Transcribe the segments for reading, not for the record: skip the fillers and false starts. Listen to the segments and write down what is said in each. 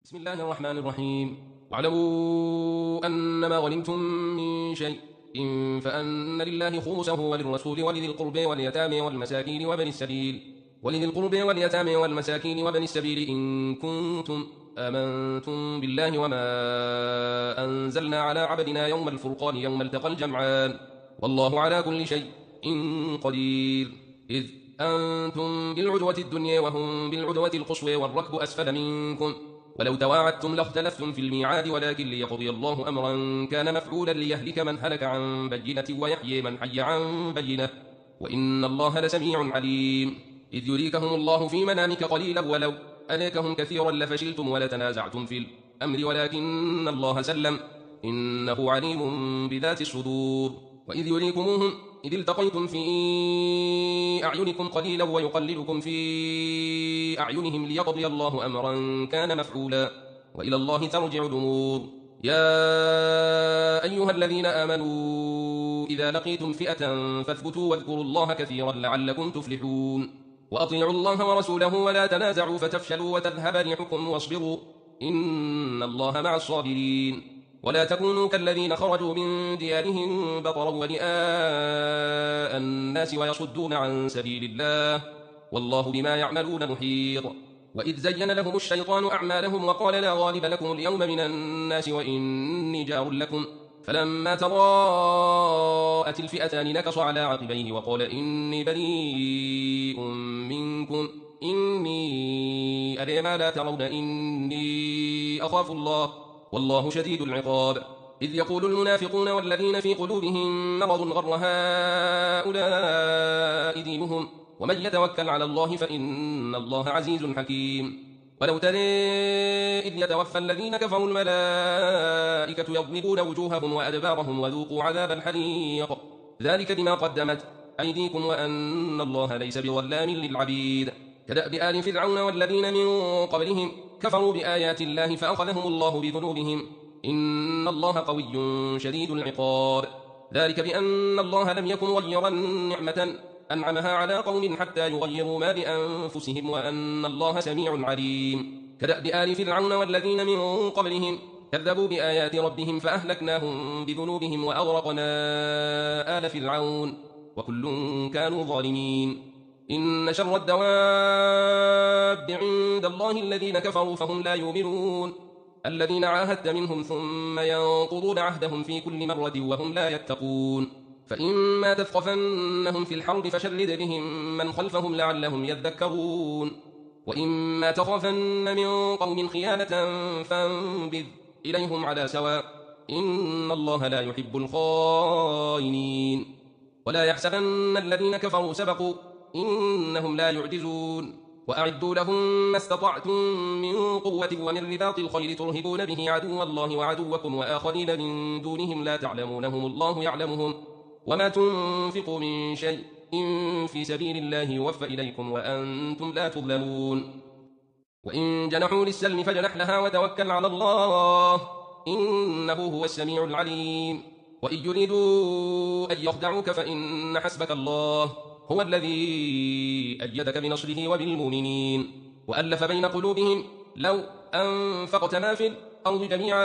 بسم الله الرحمن الرحيم. واعلموا أنما غنمتم من شيء فأن لله خمسه وللرسول ولذي القربى واليتامى والمساكين وابن السبيل إن كنتم آمنتم بالله وما أنزلنا على عبدنا يوم الفرقان يوم التقى الجمعان والله على كل شيء قدير. إذ أنتم بالعدوة الدنيا وهم بالعدوة القصوى والركب أسفل منكم ولو تواعدتم لاختلفتم في الميعاد ولكن ليقضي الله أمرا كان مفعولا ليهلك من هلك عن بينة ويحيي من حي عن بينة وإن الله لسميع عليم. إذ يريكهم الله في منامك قليلا ولو أراكهم كثيرا لفشلتم ولتنازعتم في الأمر ولكن الله سلم إنه عليم بذات الصدور. وإذ يريكموهم إذ التقيتم في أعينكم قليلا ويقللكم في أعينهم ليقضي الله أمرا كان مفعولا وإلى الله ترجع الأمور. يا أيها الذين آمنوا إذا لقيتم فئة فاثبتوا واذكروا الله كثيرا لعلكم تفلحون. وأطيعوا الله ورسوله ولا تنازعوا فتفشلوا وتذهب ريحكم واصبروا إن الله مع الصابرين. ولا تكونوا كالذين خرجوا من ديارهم بطرا ورئاء الناس ويصدون عن سبيل الله والله بما يعملون محيط. وإذ زين لهم الشيطان أعمالهم وقال لا غالب لكم اليوم من الناس وإني جار لكم فلما تراءت الفئتان نكص على عقبيه وقال إني بريء منكم إني أرى ما لا ترون إني أخاف الله والله شديد العقاب. إذ يقول المنافقون والذين في قلوبهم مرض غر هؤلاء دينهم ومن يتوكل على الله فإن الله عزيز حكيم. ولو ترى إذ يتوفى الذين كفروا الملائكة يضربون وجوههم وأدبارهم وذوقوا عذاب الحريق ذلك بما قدمت أيديكم وأن الله ليس بظلام للعبيد. كدأب آل فرعون والذين من قبلهم كفروا بآيات الله فأخذهم الله بذنوبهم إن الله قوي شديد العقاب. ذلك بأن الله لم يكن غيرا نعمة أنعمها على قوم حتى يغيروا ما بأنفسهم وأن الله سميع عليم. كدأب آل فرعون والذين من قبلهم كذبوا بآيات ربهم فأهلكناهم بذنوبهم وأغرقنا آل فرعون وكل كانوا ظالمين. إن شر الدواب عند الله الذين كفروا فهم لا يؤمنون الذين عاهدت منهم ثم ينقضون عهدهم في كل مرة وهم لا يتقون. فإما تثقفنهم في الحرب فشرد بهم من خلفهم لعلهم يذكرون وإما تخافن من قوم خيانة فانبذ إليهم على سواء إن الله لا يحب الخائنين. ولا يحسبن الذين كفروا سبقوا إنهم لا يعجزون. وأعدوا لهم ما استطعتم من قوة ومن رباط الخيل ترهبون به عدو الله وعدوكم وآخرين من دونهم لا تعلمونهم الله يعلمهم وما تنفقوا من شيء في سبيل الله يوفى إليكم وأنتم لا تظلمون. وإن جنحوا للسلم فجنح لها وتوكل على الله إنه هو السميع العليم. وإن يريدوا أن يخدعوك فإن حسبك الله هو الذي أيدك بنصره وبالمؤمنين وألف بين قلوبهم لو أنفقت ما في الأرض جميعا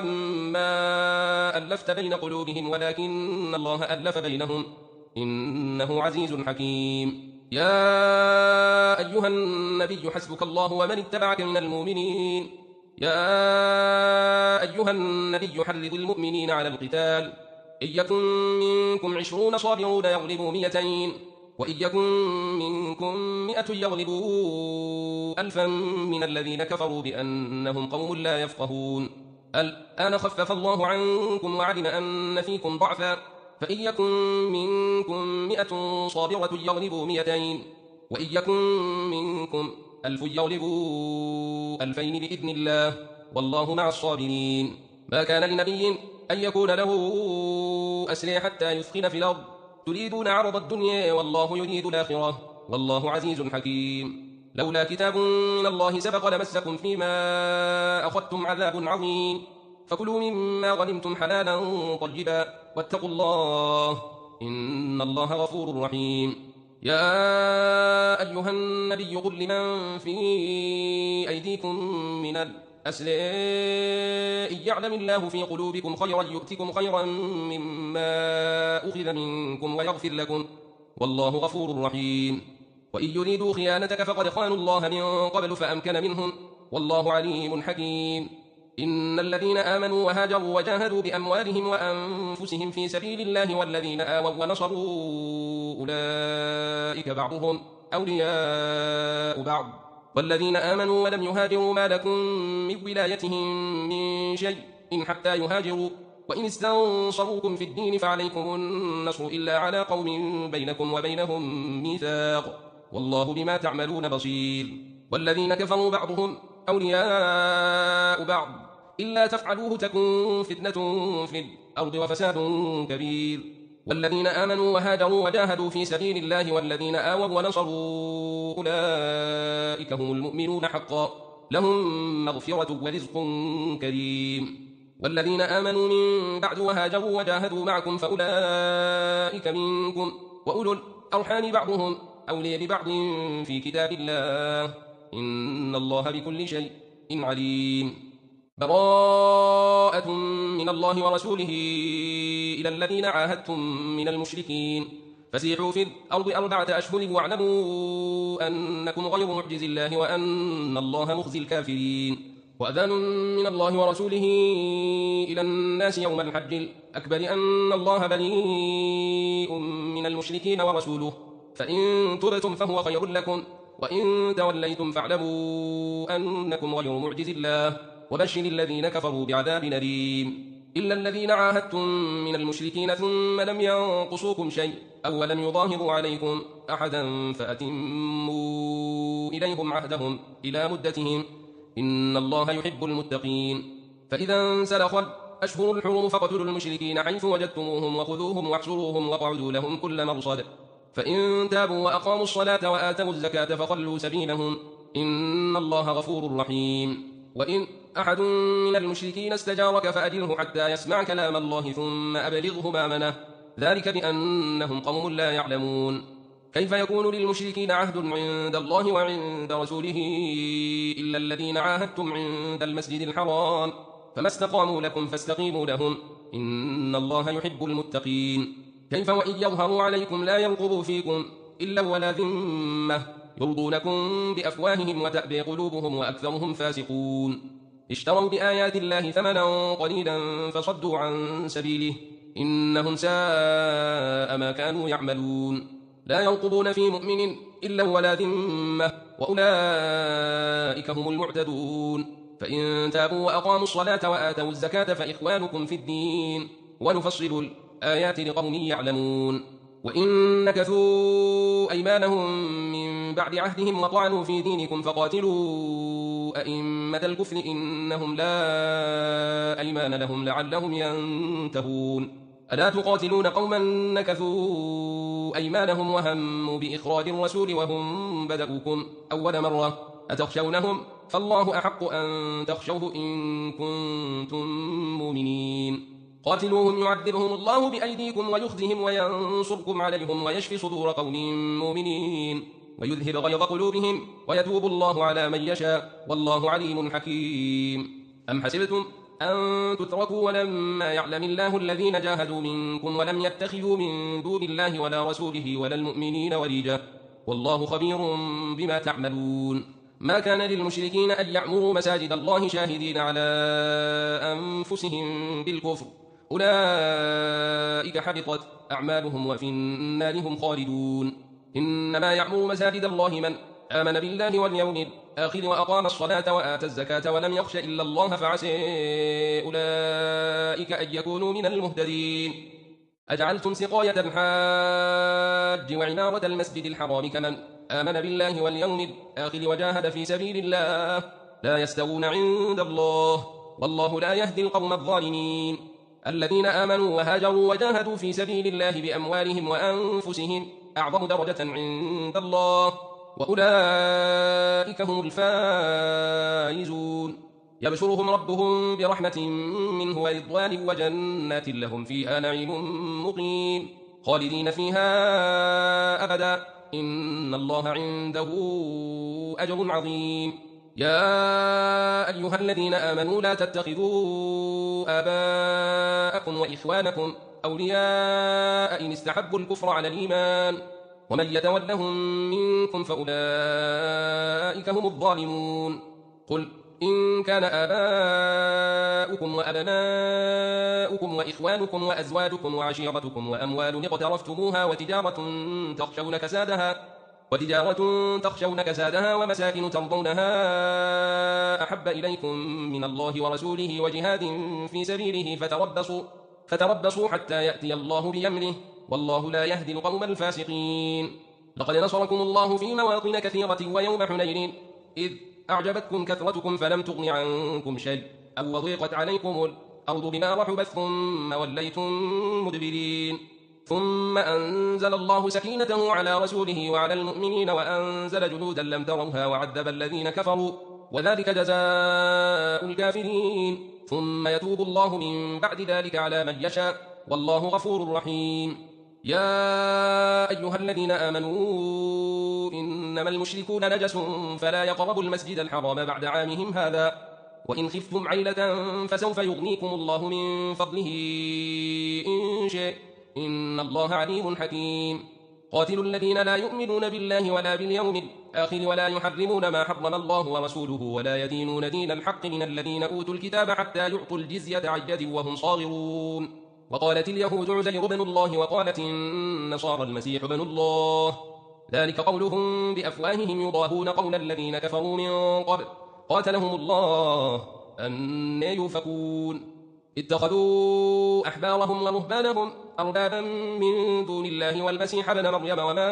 ما ألفت بين قلوبهم ولكن الله ألف بينهم إنه عزيز حكيم. يا أيها النبي حسبك الله ومن اتبعك من المؤمنين. يا أيها النبي حرض المؤمنين على القتال إن يكن منكم 20 صابرون يغلبوا 200 وإن يكن منكم 100 يغلبوا 1000 من الذين كفروا بأنهم قوم لا يفقهون. الآن خفف الله عنكم وعلم أن فيكم ضعفا فإن يكن منكم 100 صابرة يغلبوا 200 وإن يكن منكم 1000 يغلبوا 2000 بإذن الله والله مع الصابرين. ما كان لنبي أن يكون له أسرى حتى يثخن في الأرض تريدون عرض الدنيا والله يريد الآخرة والله عزيز حكيم. لولا كتاب من الله سبق لمسكم فيما أخذتم عذاب عظيم فكلوا مما غنمتم حلالا طيبا واتقوا الله إن الله غفور رحيم. يا أيها النبي قل لمن في أيديكم من أسرى إن يعلم الله في قلوبكم خيرا يؤتكم خيرا مما أخذ منكم ويغفر لكم والله غفور رحيم وإن يريدوا خيانتك فقد خانوا الله من قبل فأمكن منهم والله عليم حكيم إن الذين آمنوا وهاجروا وجاهدوا بأموالهم وأنفسهم في سبيل الله والذين آووا ونصروا أولئك بعضهم أولياء بعض والذين آمنوا ولم يهاجروا ما لكم من ولايتهم من شيء إن حتى يهاجروا وإن استنصروكم في الدين فعليكم النصر إلا على قوم بينكم وبينهم ميثاق والله بما تعملون بصير والذين كفروا بعضهم أولياء بعض إلا تفعلوه تكن فتنة في الأرض وفساد كبير والذين آمنوا وهاجروا وجاهدوا في سبيل الله والذين آووا ونصروا أولئك هم المؤمنون حقا لهم مغفرة ورزق كريم والذين آمنوا من بعد وهاجروا وجاهدوا معكم فأولئك منكم وأولو الأرحام بعضهم أولي ببعض في كتاب الله إن الله بكل شيء عليم براءة من الله ورسوله إلى الذين عاهدتم من المشركين فسيحوا في الأرض 4 أشهر واعلموا أنكم غير معجز الله وأن الله مخزي الكافرين وأذان من الله ورسوله إلى الناس يوم الحج الأكبر أن الله بريء من المشركين ورسوله فإن تبتم فهو خير لكم وإن توليتم فاعلموا أنكم غير معجز الله وبشر الذين كفروا بعذاب أليم إلا الذين عاهدتم من المشركين ثم لم ينقصوكم شيء أو لم يظاهروا عليكم أحدا فأتموا إليهم عهدهم إلى مدتهم إن الله يحب المتقين فإذا انسلخ الأشهر الحرم فاقتلوا المشركين حيث وجدتموهم وخذوهم واحصروهم واقعدوا لهم كل مرصد فإن تابوا وأقاموا الصلاة وآتوا الزكاة فخلوا سبيلهم إن الله غفور رحيم وإن أحد من المشركين استجارك فأجره حتى يسمع كلام الله ثم أبلغه مأمنه ذلك بأنهم قوم لا يعلمون كيف يكون للمشركين عهد عند الله وعند رسوله إلا الذين عاهدتم عند المسجد الحرام فما استقاموا لكم فاستقيموا لهم إن الله يحب المتقين كيف وإن يظهروا عليكم لا يرقبوا فيكم إلا ولا ذمة يرضونكم بأفواههم وتأبي قلوبهم وأكثرهم فاسقون اشتروا بآيات الله ثمنا قليلا فصدوا عن سبيله إنهم ساء ما كانوا يعملون لا يرقبون في مؤمن إلا ولا ذمة وأولئك هم المعتدون فإن تابوا وأقاموا الصلاة وآتوا الزكاة فإخوانكم في الدين ونفصل الآيات لقوم يعلمون وإن نكثوا أيمانهم من بعد عهدهم وطعنوا في دينكم فقاتلوا أئمة الكفر إنهم لا أيمان لهم لعلهم ينتهون ألا تقاتلون قوما نكثوا أيمانهم وهموا بإخراج الرسول وهم بدأوكم أول مرة أتخشونهم فالله أحق أن تخشوه إن كنتم مؤمنين قاتلوهم يعذبهم الله بأيديكم ويخزهم وينصركم عليهم ويشفي صدور قوم مؤمنين ويذهب غيظ قلوبهم ويتوب الله على من يشاء والله عليم حكيم أم حسبتم أن تتركوا ولما يعلم الله الذين جاهدوا منكم ولم يتخذوا من دون الله ولا رسوله ولا المؤمنين وليجا والله خبير بما تعملون ما كان للمشركين أن يعمروا مساجد الله شاهدين على أنفسهم بالكفر أولئك حبطت أعمالهم وفي النار هم خالدون إنما يعمر مساجد الله من آمن بالله واليوم الآخر وأقام الصلاة وآتى الزكاة ولم يخش إلا الله فعسى أولئك أن يكونوا من المهتدين أجعلتم سقاية الحاج وعمارة المسجد الحرام كمن آمن بالله واليوم الآخر وجاهد في سبيل الله لا يستوون عند الله والله لا يهدي القوم الظالمين الذين آمنوا وهاجروا وجاهدوا في سبيل الله بأموالهم وأنفسهم أعظم درجة عند الله وأولئك هم الفائزون يبشرهم ربهم برحمة منه ورضوان وجنات لهم فيها نعيم مقيم خالدين فيها أبدا إن الله عنده أجر عظيم يا أيها الذين آمنوا لا تتخذوا آباءكم وإخوانكم أولياء إن استحبوا الكفر على الإيمان ومن يتولهم منكم فأولئك هم الظالمون. قل إن كان آباؤكم وأبناؤكم وإخوانكم وأزواجكم وعشيرتكم وأموال اقترفتموها وتجارة تخشون كسادها ومساكن ترضونها أحب إليكم من الله ورسوله وجهاد في سبيله فتربصوا حتى يأتي الله بأمره والله لا يهدي القوم الفاسقين. لقد نصركم الله في مواطن كثيرة ويوم حنين إذ أعجبتكم كثرتكم فلم تغن عنكم شيء أو وضيقت عليكم الأرض بما رحبت ثم وليتم مدبرين. ثم أنزل الله سكينته على رسوله وعلى المؤمنين وأنزل جنودا لم تروها وعذب الذين كفروا وذلك جزاء الكافرين. ثم يتوب الله من بعد ذلك على من يشاء والله غفور رحيم. يا أيها الذين آمنوا إنما المشركون نجس فلا يقربوا المسجد الحرام بعد عامهم هذا وإن خفتم عيلة فسوف يغنيكم الله من فضله إن شاء إن الله عليم حكيم. قاتلوا الذين لا يؤمنون بالله ولا باليوم الآخر ولا يحرمون ما حرم الله ورسوله ولا يدينون دين الحق من الذين أوتوا الكتاب حتى يعطوا الجزية عن يد وهم صاغرون. وقالت اليهود عزير بن الله وقالت النصارى المسيح بن الله ذلك قولهم بأفواههم يضاهون قول الذين كفروا من قبل قاتلهم الله أنى يؤفكون. اتخذوا أحبارهم ورهبانهم أربابا من دون الله والمسيح ابن مريم وما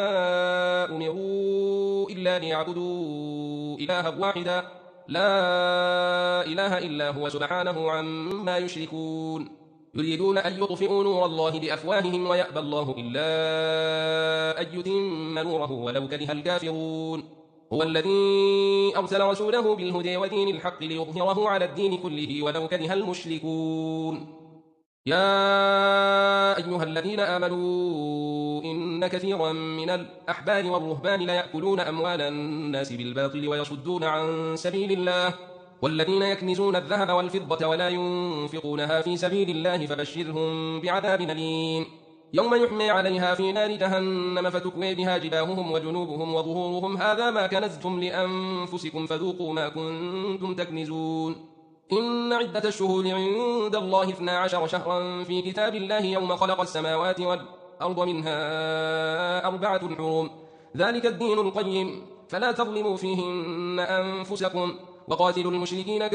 أمروا إلا ليعبدوا إلها واحدا لا إله إلا هو سبحانه عما يشركون. يريدون أن يطفئوا نور الله بأفواههم ويأبى الله إلا أن يتم نوره ولو كره الكافرون. هو الذي أرسل رسوله بالهدى ودين الحق ليظهره على الدين كله ولو كره المشركون. يا أيها الذين آمنوا إن كثيرا من الأحبار والرهبان ليأكلون أموال الناس بالباطل ويصدون عن سبيل الله والذين يكنزون الذهب والفضة ولا ينفقونها في سبيل الله فبشرهم بعذاب أليم يوم يحمى عليها في نار جهنم فتكوي بها جباههم وجنوبهم وظهورهم هذا ما كنزتم لأنفسكم فذوقوا ما كنتم تكنزون. إن عدة الشهور عند الله 12 شهرا في كتاب الله يوم خلق السماوات والأرض منها 4 حرم ذلك الدين القيم فلا تظلموا فيهن أنفسكم وقاتلوا المشركين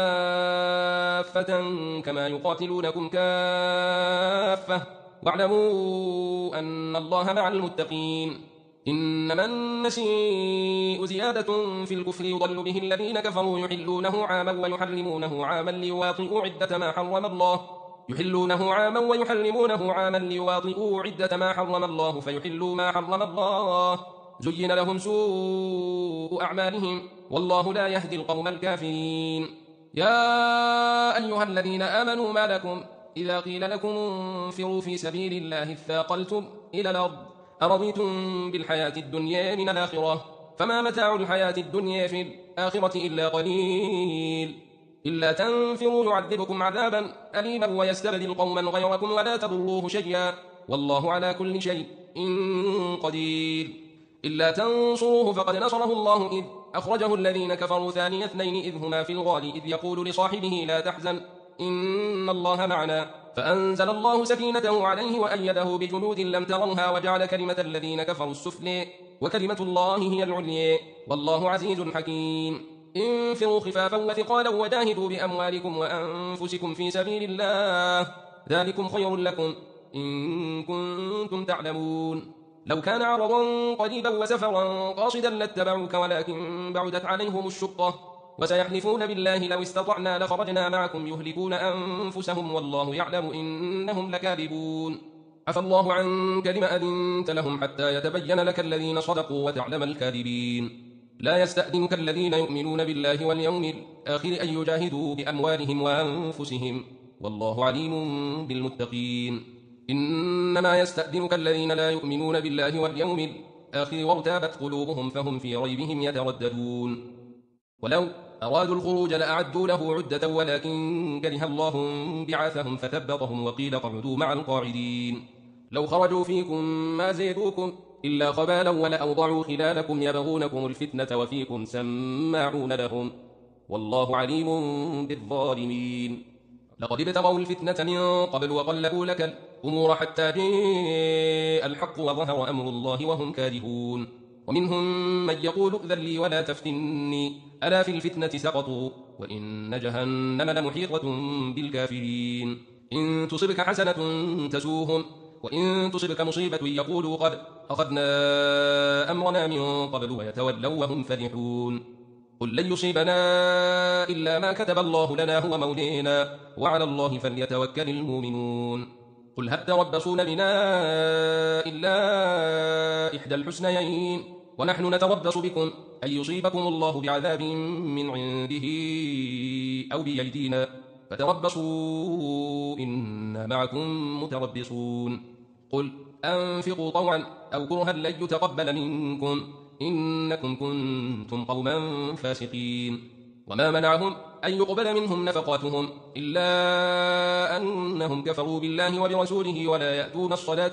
كافة كما يقاتلونكم كافة واعلموا أن الله مع المتقين. إنما النسيء زيادة في الكفر يضل به الذين كفروا يحلونه عاما ويحرمونه عاما ليواطئوا عدة ما حرم الله عدة ما حرم الله فيحلوا ما حرم الله زين لهم سوء أعمالهم والله لا يهدي القوم الكافرين. يا أيها الذين آمنوا ما لكم إذا قيل لكم انفروا في سبيل الله اثاقلتم إلى الأرض أرضيتم بالحياة الدنيا من الآخرة فما متاع الحياة الدنيا في الآخرة إلا قليل إلا تنفروا يعذبكم عذابا أليما ويستبدل قوما غيركم ولا تضروه شيئا والله على كل شيء قدير. إلا تنصروه فقد نصره الله إذ أخرجه الذين كفروا ثاني اثنين إذ هما في الغار إذ يقول لصاحبه لا تحزن إن الله معنا فأنزل الله سكينته عليه وأيده بجنود لم تروها وجعل كلمة الذين كفروا السفلى وكلمة الله هي العليا والله عزيز حكيم. انفروا خفافا وثقالا وجاهدوا بأموالكم وأنفسكم في سبيل الله ذلكم خير لكم إن كنتم تعلمون. لو كان عرضا قريبا وسفرا قاصدا لاتبعوك ولكن بعدت عليهم الشقة وسيحلفون بالله لو استطعنا لخرجنا معكم يهلكون أنفسهم والله يعلم إنهم لكاذبون. عفى الله عنك لما أذنت لهم حتى يتبين لك الذين صدقوا وتعلم الكاذبين. لا يستأذنك الذين يؤمنون بالله واليوم الآخر أن يجاهدوا بأموالهم وأنفسهم والله عليم بالمتقين. إنما يستأذنك الذين لا يؤمنون بالله واليوم الآخر وارتابت قلوبهم فهم في ريبهم يترددون. ولو أرادوا الخروج لأعدوا له عدة ولكن كره الله بعاثهم فثبطهم وقيل اقعدوا مع القاعدين. لو خرجوا فيكم ما زيدوكم إلا خبالا ولأوضعوا خلالكم يبغونكم الفتنة وفيكم سماعون لهم والله عليم بالظالمين. لقد ابتغوا الفتنة من قبل وقلبوا لك الأمور حتى جاء الحق وظهر أمر الله وهم كارهون. ومنهم من يقول ائذن لي ولا تفتني ألا في الفتنة سقطوا وإن جهنم لمحيطة بالكافرين. إن تصبك حسنة تسوهم وإن تصبك مصيبة يقولوا قد أخذنا أمرنا من قبل ويتولوا وهم فرحون. قل لن يصيبنا إلا ما كتب الله لنا هو مولينا وعلى الله فليتوكل المؤمنون. قل هل تربصون بنا إلا إحدى الحسنيين ونحن نتربص بكم أن يصيبكم الله بعذاب من عنده أو بأيدينا فتربصوا إنا معكم متربصون. قل أنفقوا طوعا أو كرها لن يتقبل منكم إنكم كنتم قوما فاسقين. وما منعهم أن يقبل منهم نفقاتهم إلا أنهم كفروا بالله وبرسوله ولا يأتون الصلاة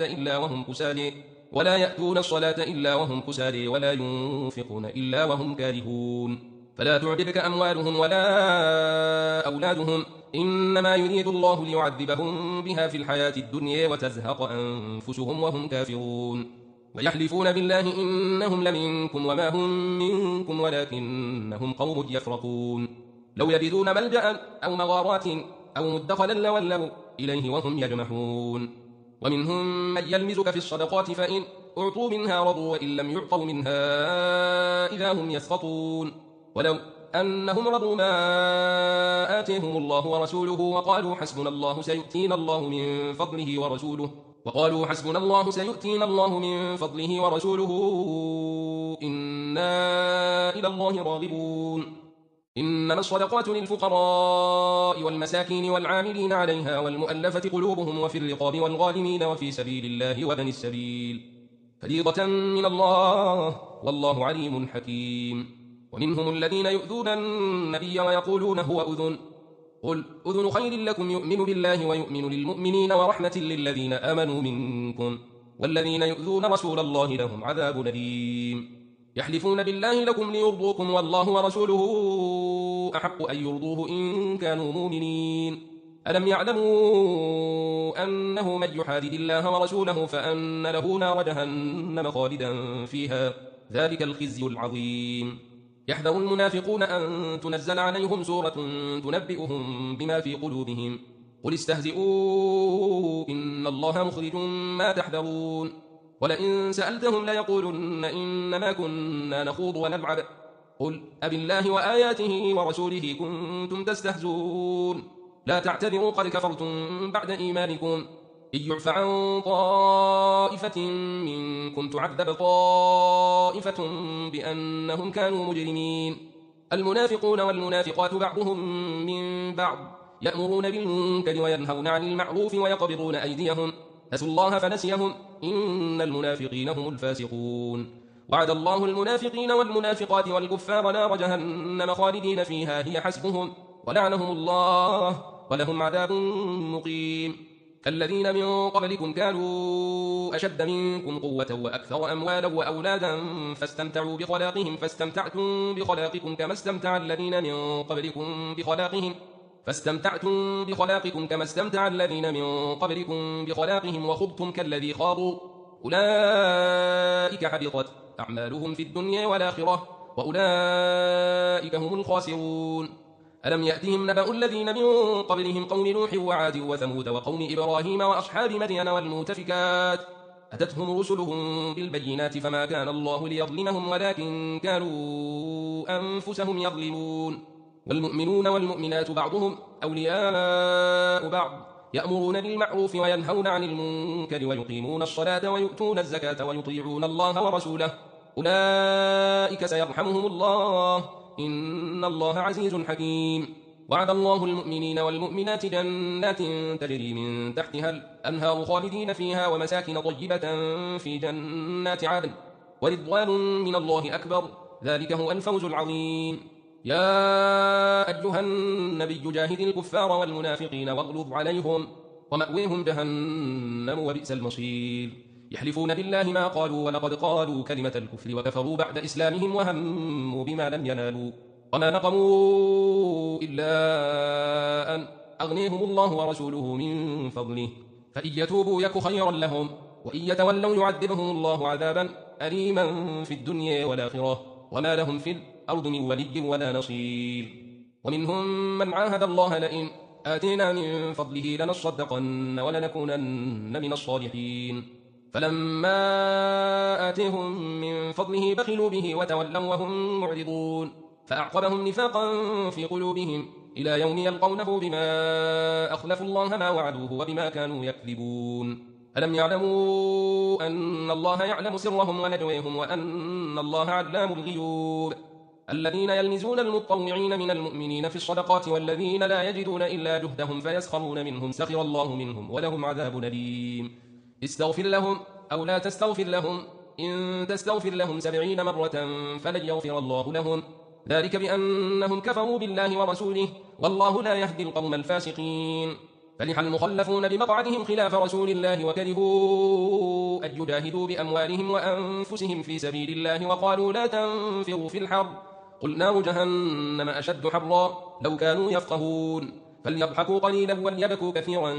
إلا وهم كسالى ولا ينفقون إلا وهم كارهون. فلا تعجبك أموالهم ولا أولادهم إنما يريد الله ليعذبهم بها في الحياة الدنيا وتزهق أنفسهم وهم كافرون. ويحلفون بالله إنهم لمنكم وما هم منكم ولكنهم قوم يفرقون. لو يجدون ملجأ أو مغارات أو مدخلا لولوا إليه وهم يجمحون. ومنهم من يلمزك في الصدقات فإن أعطوا منها رضوا وإن لم يعطوا منها إذا هم يسخطون. ولو أنهم رضوا ما آتيهم الله ورسوله وقالوا حسبنا الله سيؤتينا الله من فضله ورسوله إنا إلى الله راغبون. إنما الصدقات للفقراء والمساكين والعاملين عليها والمؤلفة قلوبهم وفي الرقاب والغالمين وفي سبيل الله وابن السبيل فريضة من الله والله عليم حكيم. ومنهم الذين يؤذون النبي ويقولون هو أذن قل أذن خير لكم يؤمن بالله ويؤمن للمؤمنين ورحمة للذين آمنوا منكم والذين يؤذون رسول الله لهم عذاب أليم. يحلفون بالله لكم ليرضوكم والله ورسوله أحق أن يرضوه إن كانوا مؤمنين. ألم يعلموا أنه من يحادد الله ورسوله فأن له نار جهنم خالدا فيها ذلك الخزي العظيم. يحذر المنافقون أن تنزل عليهم سورة تنبئهم بما في قلوبهم قل استهزئوا إن الله مخرج ما تحذرون. ولئن سألتهم ليقولن إنما كنا نخوض ونلعب قل أبالله وآياته ورسوله كنتم تستهزئون لا تعتذروا قد كفرتم بعد إيمانكم إن يعف عن طائفة منكم تعذب طائفة بأنهم كانوا مجرمين. المنافقون والمنافقات بعضهم من بعض يأمرون بالمنكر وينهون عن المعروف ويقبضون أيديهم نسوا الله فنسيهم إن المنافقين هم الفاسقون. وعد الله المنافقين والمنافقات والكفار نار جهنم خالدين فيها هي حسبهم ولعنهم الله ولهم عذاب مقيم. الذين من قبلكم كانوا أشد منكم قوة وأكثر أموالا وأولادا فاستمتعوا بخلاقهم فاستمتعتم بخلاقكم كما استمتع الذين من قبلكم بخلاقهم وخضتم كالذي خاضوا أولئك حبطت أعمالهم في الدنيا والآخرة وأولئك هم الخاسرون. ألم يأتهم نبأ الذين من قبلهم قوم نوح وعاد وثمود وقوم إبراهيم وأصحاب مدين والمؤتفكات أتتهم رسلهم بالبينات فما كان الله ليظلمهم ولكن كانوا أنفسهم يظلمون. والمؤمنون والمؤمنات بعضهم أولياء بعض يأمرون بالمعروف وينهون عن المنكر ويقيمون الصلاة ويؤتون الزكاة ويطيعون الله ورسوله أولئك سيرحمهم الله إن الله عزيز حكيم. وعد الله المؤمنين والمؤمنات جنات تجري من تحتها الأنهار خالدين فيها ومساكن طيبة في جنات عدن ورضوان من الله أكبر ذلك هو الفوز العظيم. يا أيها النبي جاهد الكفار والمنافقين واغلظ عليهم ومأويهم جهنم وبئس المصير يحلفون بالله ما قالوا ولقد قالوا كلمة الكفر وكفروا بعد إسلامهم وهموا بما لم ينالوا وما نقموا إلا أن أغنيهم الله ورسوله من فضله فإن يتوبوا يك خيرا لهم وإن يتولوا يعذبهم الله عذابا أليما في الدنيا والآخرة وما لهم في الأرض من ولي ولا نصير ومنهم من عاهد الله لئن آتينا من فضله لنصدقن ولنكونن من الصالحين فلما آتيهم من فضله بخلوا به وتولوا وهم معرضون فأعقبهم نفاقا في قلوبهم إلى يوم يلقونه بما أخلفوا الله ما وعدوه وبما كانوا يكذبون ألم يعلموا أن الله يعلم سرهم ونجويهم وأن الله علام الغيوب الذين يلمزون المطوعين من المؤمنين في الصدقات والذين لا يجدون إلا جهدهم فيسخرون منهم سخر الله منهم ولهم عذاب أليم استغفر لهم أو لا تستغفر لهم إن تستغفر لهم 70 مرة فلن يغفر الله لهم ذلك بأنهم كفروا بالله ورسوله والله لا يهدي القوم الفاسقين فرح المخلفون بمقعدهم خلاف رسول الله وكرهوا أن يجاهدوا بأموالهم وأنفسهم في سبيل الله وقالوا لا تنفروا في الحر قل نار جهنم أشد حرا لو كانوا يفقهون فليضحكوا قليلا وليبكوا كثيرا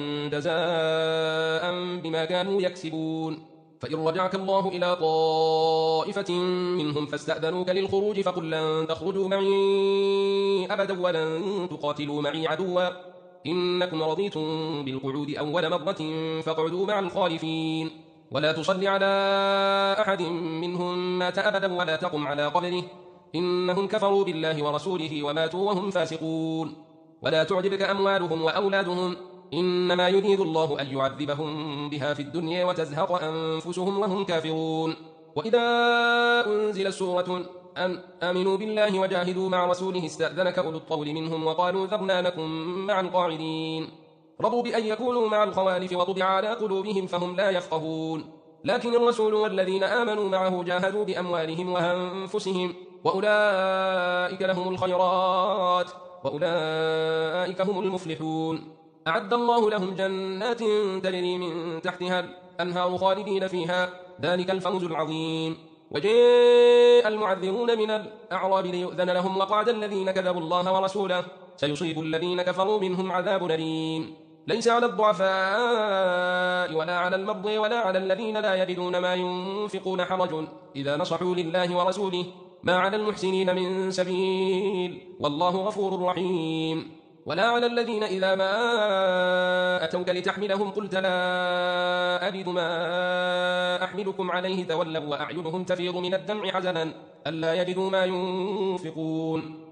جزاء بما كانوا يكسبون فإن رجعك الله إلى طائفة منهم فاستأذنوك للخروج فقل لن تخرجوا معي أبدا ولن تقاتلوا معي عدوا إنكم رضيتم بالقعود أول مرة فاقعدوا مع الخالفين ولا تصل على أحد منهم مات أبدا ولا تقم على قبره إنهم كفروا بالله ورسوله وماتوا وهم فاسقون ولا تعجبك أموالهم وأولادهم إنما يريد الله أن يعذبهم بها في الدنيا وتزهق أنفسهم وهم كافرون وإذا أنزل سورة أن آمنوا بالله وجاهدوا مع رسوله استأذنك أولو الطول منهم وقالوا ذرنا لكم مع القاعدين رضوا بأن يكونوا مع الخوالف وطبع على قلوبهم فهم لا يفقهون لكن الرسول والذين آمنوا معه جاهدوا بأموالهم وأنفسهم وأولئك لهم الخيرات وأولئك هم المفلحون أعد الله لهم جنات تجري من تحتها الأنهار خالدين فيها ذلك الفوز العظيم وجاء المعذرون من الأعراب ليؤذن لهم وقعد الذين كذبوا الله ورسوله سيصيب الذين كفروا منهم عذاب أليم ليس على الضعفاء ولا على المرضى ولا على الذين لا يجدون ما ينفقون حرج إذا نصحوا لله ورسوله ما على المحسنين من سبيل والله غفور رحيم ولا على الذين إذا ما أتوك لتحملهم قلت لا أجد ما أحملكم عليه تولوا وأعينهم تفيض من الدمع حزنا ألا يجدوا ما ينفقون